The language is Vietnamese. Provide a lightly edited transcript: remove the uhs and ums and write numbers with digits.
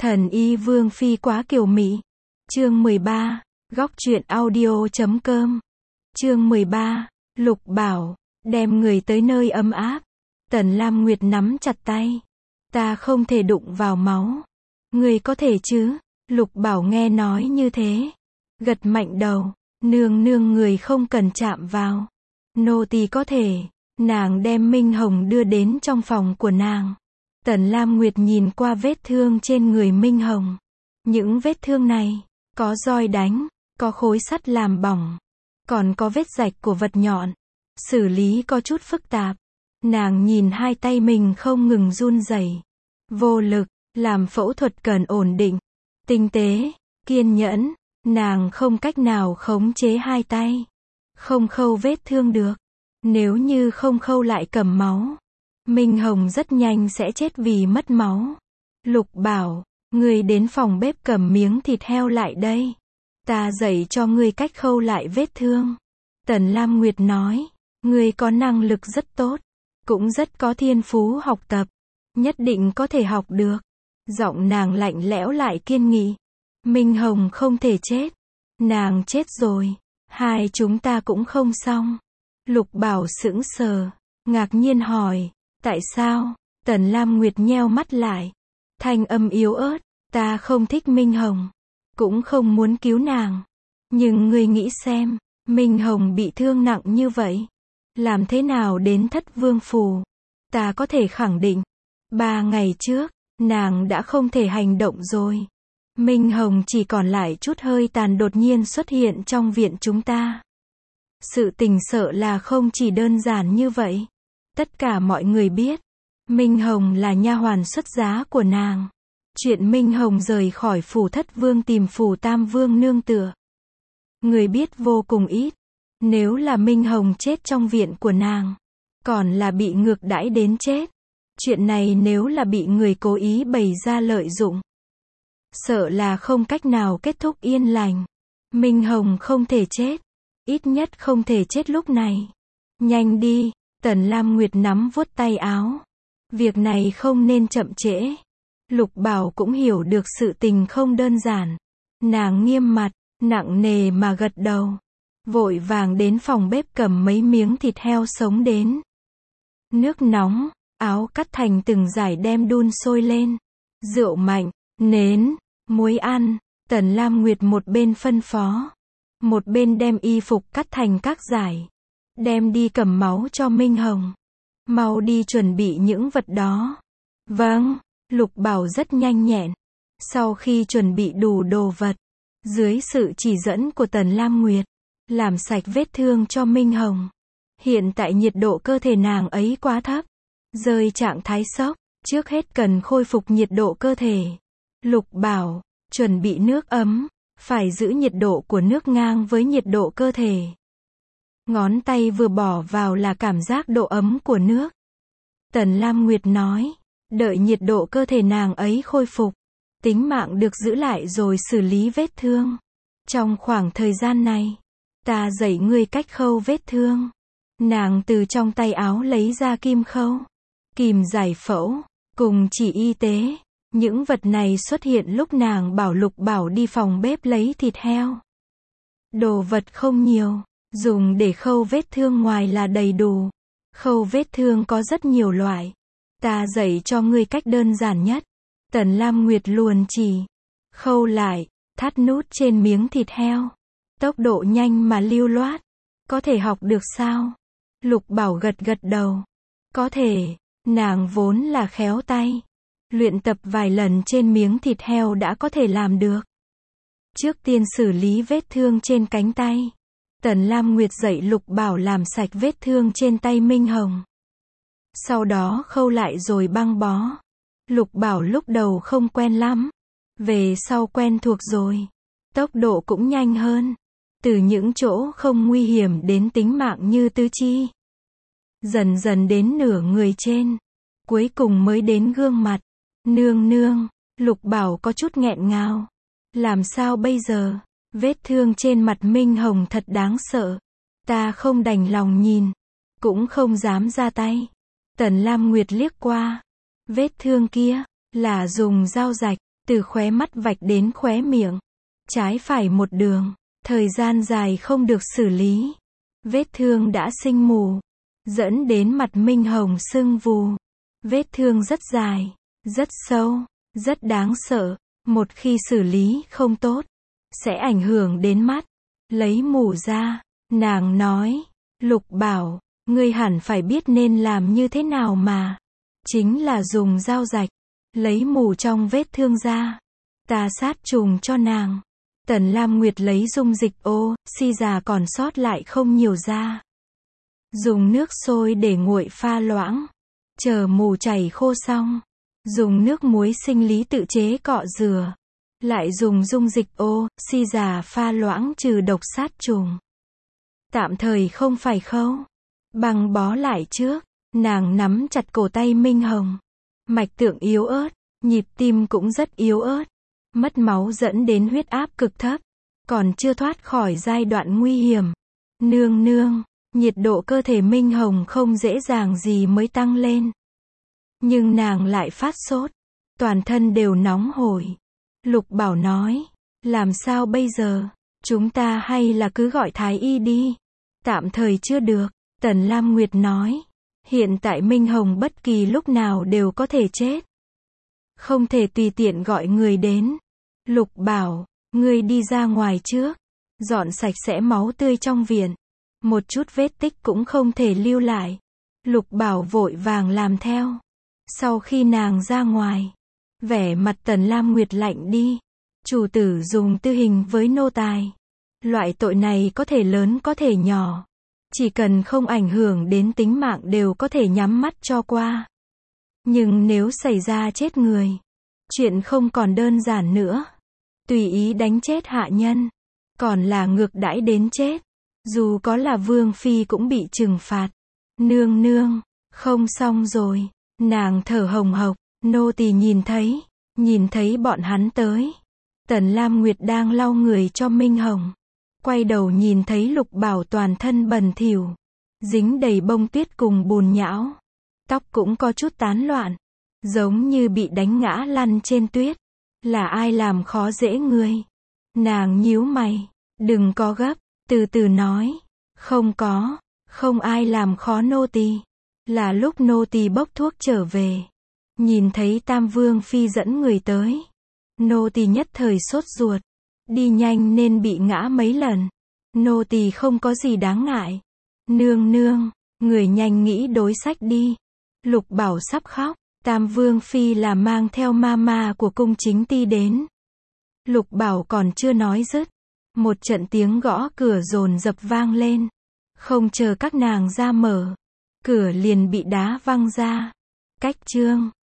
Thần y Vương Phi quá kiều mị. Chương 13, góc truyện audio.com. Chương 13, Lục Bảo, đem người tới nơi ấm áp. Tần Lam Nguyệt nắm chặt tay. Ta không thể đụng vào máu. Người có thể chứ? Lục Bảo nghe nói như thế. Gật mạnh đầu. Nương nương người không cần chạm vào. Nô tỳ có thể. Nàng đem Minh Hồng đưa đến trong phòng của nàng. Tần Lam Nguyệt nhìn qua vết thương trên người Minh Hồng. Những vết thương này, có roi đánh, có khối sắt làm bỏng, còn có vết rạch của vật nhọn. Xử lý có chút phức tạp. Nàng nhìn hai tay mình không ngừng run rẩy, vô lực, làm phẫu thuật cần ổn định, tinh tế, kiên nhẫn. Nàng không cách nào khống chế hai tay. Không khâu vết thương được. Nếu như không khâu lại cầm máu, Minh Hồng rất nhanh sẽ chết vì mất máu. Lục Bảo, ngươi đến phòng bếp cầm miếng thịt heo lại đây. Ta dạy cho ngươi cách khâu lại vết thương. Tần Lam Nguyệt nói, ngươi có năng lực rất tốt, cũng rất có thiên phú học tập, nhất định có thể học được. Giọng nàng lạnh lẽo lại kiên nghị. Minh Hồng không thể chết. Nàng chết rồi, hai chúng ta cũng không xong. Lục Bảo sững sờ, ngạc nhiên hỏi, tại sao? Tần Lam Nguyệt nheo mắt lại, thanh âm yếu ớt, ta không thích Minh Hồng, cũng không muốn cứu nàng. Nhưng ngươi nghĩ xem, Minh Hồng bị thương nặng như vậy, làm thế nào đến Thất Vương Phủ? Ta có thể khẳng định, 3 ngày trước, nàng đã không thể hành động rồi. Minh Hồng chỉ còn lại chút hơi tàn đột nhiên xuất hiện trong viện chúng ta. Sự tình sợ là không chỉ đơn giản như vậy. Tất cả mọi người biết, Minh Hồng là nha hoàn xuất giá của nàng. Chuyện Minh Hồng rời khỏi phủ Thất Vương tìm phủ Tam Vương nương tựa, người biết vô cùng ít. Nếu là Minh Hồng chết trong viện của nàng, còn là bị ngược đãi đến chết. Chuyện này nếu là bị người cố ý bày ra lợi dụng, sợ là không cách nào kết thúc yên lành. Minh Hồng không thể chết, ít nhất không thể chết lúc này. Nhanh đi. Tần Lam Nguyệt nắm vuốt tay áo. Việc này không nên chậm trễ. Lục Bảo cũng hiểu được sự tình không đơn giản. Nàng nghiêm mặt, nặng nề mà gật đầu. Vội vàng đến phòng bếp cầm mấy miếng thịt heo sống đến. Nước nóng, áo cắt thành từng dải đem đun sôi lên. Rượu mạnh, nến, muối ăn. Tần Lam Nguyệt một bên phân phó, một bên đem y phục cắt thành các dải. Đem đi cầm máu cho Minh Hồng. Mau đi chuẩn bị những vật đó. Vâng, Lục Bảo rất nhanh nhẹn. Sau khi chuẩn bị đủ đồ vật, dưới sự chỉ dẫn của Tần Lam Nguyệt, làm sạch vết thương cho Minh Hồng. Hiện tại nhiệt độ cơ thể nàng ấy quá thấp, rơi trạng thái sốc, trước hết cần khôi phục nhiệt độ cơ thể. Lục Bảo, chuẩn bị nước ấm, phải giữ nhiệt độ của nước ngang với nhiệt độ cơ thể. Ngón tay vừa bỏ vào là cảm giác độ ấm của nước. Tần Lam Nguyệt nói, đợi nhiệt độ cơ thể nàng ấy khôi phục, tính mạng được giữ lại rồi xử lý vết thương. Trong khoảng thời gian này, ta dạy ngươi cách khâu vết thương. Nàng từ trong tay áo lấy ra kim khâu, kìm giải phẫu, cùng chỉ y tế. Những vật này xuất hiện lúc nàng bảo Lục Bảo đi phòng bếp lấy thịt heo. Đồ vật không nhiều, dùng để khâu vết thương ngoài là đầy đủ. Khâu vết thương có rất nhiều loại. Ta dạy cho ngươi cách đơn giản nhất. Tần Lam Nguyệt luồn chỉ. Khâu lại, thắt nút trên miếng thịt heo. Tốc độ nhanh mà lưu loát. Có thể học được sao? Lục Bảo gật gật đầu. Có thể, nàng vốn là khéo tay. Luyện tập vài lần trên miếng thịt heo đã có thể làm được. Trước tiên xử lý vết thương trên cánh tay. Tần Lam Nguyệt dạy Lục Bảo làm sạch vết thương trên tay Minh Hồng. Sau đó khâu lại rồi băng bó. Lục Bảo lúc đầu không quen lắm. Về sau quen thuộc rồi. Tốc độ cũng nhanh hơn. Từ những chỗ không nguy hiểm đến tính mạng như tứ chi. Dần dần đến nửa người trên. Cuối cùng mới đến gương mặt. Nương nương, Lục Bảo có chút nghẹn ngào. Làm sao bây giờ? Vết thương trên mặt Minh Hồng thật đáng sợ. Ta không đành lòng nhìn, cũng không dám ra tay. Tần Lam Nguyệt liếc qua. Vết thương kia, là dùng dao rạch, từ khóe mắt vạch đến khóe miệng, trái phải một đường, thời gian dài không được xử lý. Vết thương đã sinh mù, dẫn đến mặt Minh Hồng sưng vù. Vết thương rất dài, rất sâu, rất đáng sợ, một khi xử lý không tốt, sẽ ảnh hưởng đến mắt. Lấy mù ra, nàng nói, Lục Bảo, ngươi hẳn phải biết nên làm như thế nào mà. Chính là dùng dao rạch, lấy mù trong vết thương ra. Ta sát trùng cho nàng. Tần Lam Nguyệt lấy dung dịch oxy già còn sót lại không nhiều ra. Dùng nước sôi để nguội pha loãng. Chờ mù chảy khô xong. Dùng nước muối sinh lý tự chế cọ rửa. Lại dùng dung dịch oxy già pha loãng trừ độc sát trùng. Tạm thời không phải khâu. Băng bó lại trước. Nàng nắm chặt cổ tay Minh Hồng. Mạch tượng yếu ớt. Nhịp tim cũng rất yếu ớt. Mất máu dẫn đến huyết áp cực thấp. Còn chưa thoát khỏi giai đoạn nguy hiểm. Nương nương. Nhiệt độ cơ thể Minh Hồng không dễ dàng gì mới tăng lên. Nhưng nàng lại phát sốt. Toàn thân đều nóng hổi. Lục Bảo nói. Làm sao bây giờ? Chúng ta hay là cứ gọi Thái Y đi. Tạm thời chưa được. Tần Lam Nguyệt nói. Hiện tại Minh Hồng bất kỳ lúc nào đều có thể chết. Không thể tùy tiện gọi người đến. Lục Bảo, ngươi đi ra ngoài trước. Dọn sạch sẽ máu tươi trong viện. Một chút vết tích cũng không thể lưu lại. Lục Bảo vội vàng làm theo. Sau khi nàng ra ngoài, vẻ mặt Tần Lam Nguyệt lạnh đi. Chủ tử dùng tư hình với nô tài. Loại tội này có thể lớn có thể nhỏ. Chỉ cần không ảnh hưởng đến tính mạng đều có thể nhắm mắt cho qua. Nhưng nếu xảy ra chết người, chuyện không còn đơn giản nữa. Tùy ý đánh chết hạ nhân, còn là ngược đãi đến chết. Dù có là vương phi cũng bị trừng phạt. Nương nương, không xong rồi. Nàng thở hồng hộc, nô tỳ nhìn thấy bọn hắn tới. Tần Lam Nguyệt đang lau người cho Minh Hồng. Quay đầu nhìn thấy Lục Bảo toàn thân bẩn thỉu, dính đầy bông tuyết cùng bùn nhão. Tóc cũng có chút tán loạn, giống như bị đánh ngã lăn trên tuyết. Là ai làm khó dễ ngươi? Nàng nhíu mày, đừng có gấp, từ từ nói. Không ai làm khó nô tỳ. Là lúc nô tỳ bốc thuốc trở về, nhìn thấy Tam Vương phi dẫn người tới. Nô tỳ nhất thời sốt ruột, đi nhanh nên bị ngã mấy lần. Nô tỳ không có gì đáng ngại. Nương nương, người nhanh nghĩ đối sách đi. Lục Bảo sắp khóc. Tam Vương phi là mang theo mama của cung chính ti đến. Lục Bảo còn chưa nói dứt, một trận tiếng gõ cửa dồn dập vang lên. Không chờ các nàng ra mở, cửa liền bị đá văng ra. Cách chương